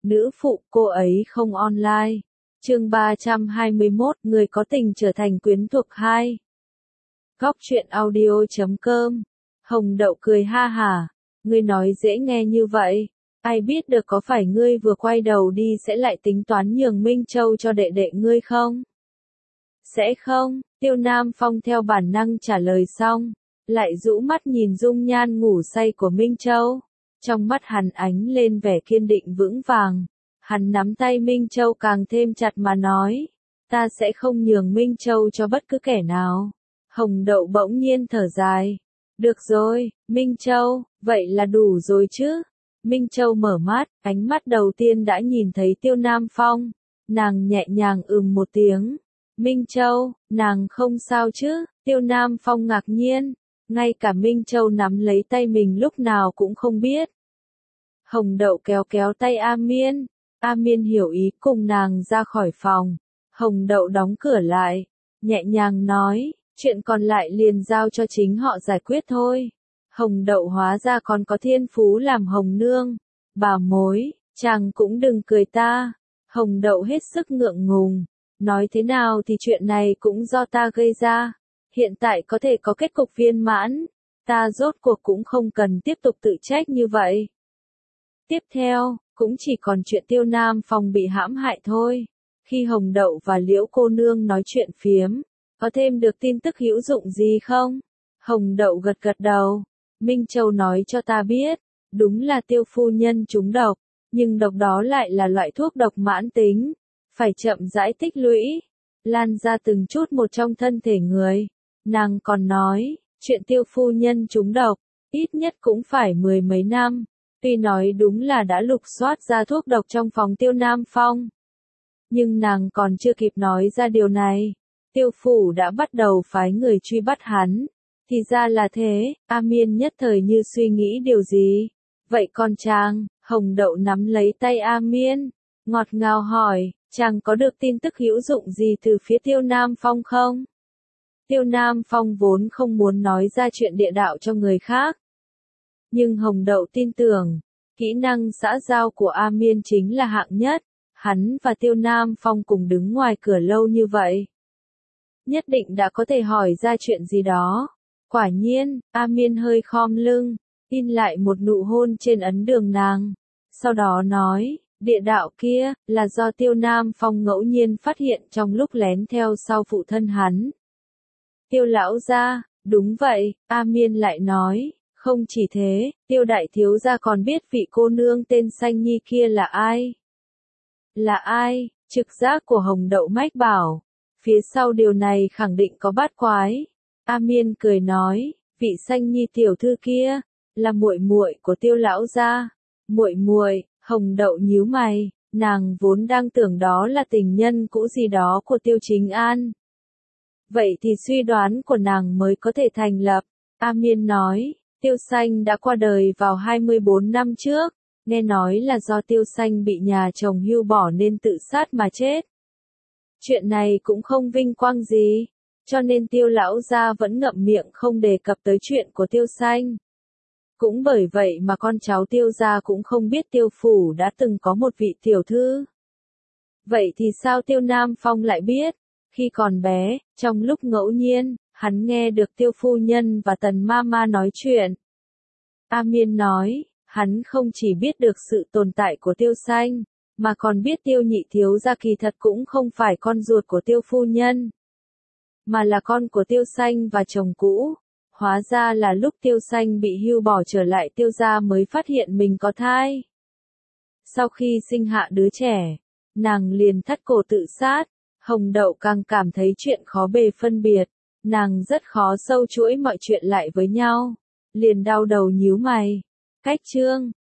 Nữ phụ cô ấy không online. Chương 321, người có tình trở thành quyến thuộc 2. Góc truyện audio.com. Hồng Đậu cười ha hả. Ngươi nói dễ nghe như vậy. Ai biết được có phải ngươi vừa quay đầu đi sẽ lại tính toán nhường Minh Châu cho đệ đệ ngươi không? Sẽ không, Tiêu Nam Phong theo bản năng trả lời xong, lại rũ mắt nhìn dung nhan ngủ say của Minh Châu. Trong mắt hắn ánh lên vẻ kiên định vững vàng. Hắn nắm tay Minh Châu càng thêm chặt mà nói, ta sẽ không nhường Minh Châu cho bất cứ kẻ nào. Hồng Đậu bỗng nhiên thở dài. Được rồi, Minh Châu, vậy là đủ rồi chứ. Minh Châu mở mắt, ánh mắt đầu tiên đã nhìn thấy Tiêu Nam Phong. Nàng nhẹ nhàng một tiếng. Minh Châu, nàng không sao chứ? Tiêu Nam Phong ngạc nhiên. Ngay cả Minh Châu nắm lấy tay mình lúc nào cũng không biết. Hồng Đậu kéo kéo tay A Miên. A Miên hiểu ý cùng nàng ra khỏi phòng. Hồng Đậu đóng cửa lại. Nhẹ nhàng nói, chuyện còn lại liền giao cho chính họ giải quyết thôi. Hồng Đậu hóa ra còn có thiên phú làm hồng nương. Bà mối, chàng cũng đừng cười ta. Hồng Đậu hết sức ngượng ngùng. Nói thế nào thì chuyện này cũng do ta gây ra. Hiện tại có thể có kết cục viên mãn. Ta rốt cuộc cũng không cần tiếp tục tự trách như vậy. Tiếp theo, cũng chỉ còn chuyện Tiêu Nam Phong bị hãm hại thôi. Khi Hồng Đậu và Liễu cô nương nói chuyện phiếm, có thêm được tin tức hữu dụng gì không? Hồng Đậu gật gật đầu. Minh Châu nói cho ta biết, đúng là Tiêu phu nhân trúng độc, nhưng độc đó lại là loại thuốc độc mãn tính, phải chậm rãi tích lũy, lan ra từng chút một trong thân thể người. Nàng còn nói, chuyện Tiêu phu nhân trúng độc, ít nhất cũng phải 10 mấy năm. Tuy nói đúng là đã lục soát ra thuốc độc trong phòng Tiêu Nam Phong, nhưng nàng còn chưa kịp nói ra điều này, Tiêu phủ đã bắt đầu phái người truy bắt hắn. Thì ra là thế, A Miên nhất thời như suy nghĩ điều gì. Vậy con chàng, Hồng Đậu nắm lấy tay A Miên, ngọt ngào hỏi, chàng có được tin tức hữu dụng gì từ phía Tiêu Nam Phong không? Tiêu Nam Phong vốn không muốn nói ra chuyện địa đạo cho người khác. Nhưng Hồng Đậu tin tưởng, kỹ năng xã giao của A Miên chính là hạng nhất. Hắn và Tiêu Nam Phong cùng đứng ngoài cửa lâu như vậy, nhất định đã có thể hỏi ra chuyện gì đó. Quả nhiên, A Miên hơi khom lưng, in lại một nụ hôn trên ấn đường nàng. Sau đó nói, địa đạo kia, là do Tiêu Nam Phong ngẫu nhiên phát hiện trong lúc lén theo sau phụ thân hắn. Tiêu lão gia, đúng vậy, A Miên lại nói, không chỉ thế, Tiêu đại thiếu gia còn biết vị cô nương tên Xanh Nhi kia là ai. Là ai? Trực giác của Hồng Đậu mách bảo. Phía sau điều này khẳng định có bát quái. A Miên cười nói, vị Xanh Nhi tiểu thư kia, là muội muội của Tiêu lão gia. Muội muội, Hồng Đậu nhíu mày, nàng vốn đang tưởng đó là tình nhân cũ gì đó của Tiêu Chính An. Vậy thì suy đoán của nàng mới có thể thành lập. A Miên nói, Tiêu Xanh đã qua đời vào 24 năm trước, nghe nói là do Tiêu Xanh bị nhà chồng hưu bỏ nên tự sát mà chết. Chuyện này cũng không vinh quang gì, cho nên Tiêu lão gia vẫn ngậm miệng không đề cập tới chuyện của Tiêu Xanh. Cũng bởi vậy mà con cháu Tiêu gia cũng không biết Tiêu phủ đã từng có một vị tiểu thư. Vậy thì sao Tiêu Nam Phong lại biết? Khi còn bé, trong lúc ngẫu nhiên, hắn nghe được Tiêu phu nhân và Tần Mama nói chuyện. A Miên nói, hắn không chỉ biết được sự tồn tại của Tiêu Xanh, mà còn biết Tiêu nhị thiếu gia kỳ thật cũng không phải con ruột của Tiêu phu nhân, mà là con của Tiêu Xanh và chồng cũ. Hóa ra là lúc Tiêu Xanh bị hưu bỏ trở lại Tiêu gia mới phát hiện mình có thai. Sau khi sinh hạ đứa trẻ, nàng liền thắt cổ tự sát. Hồng Đậu càng cảm thấy chuyện khó bề phân biệt, nàng rất khó sâu chuỗi mọi chuyện lại với nhau, liền đau đầu nhíu mày. Cách chương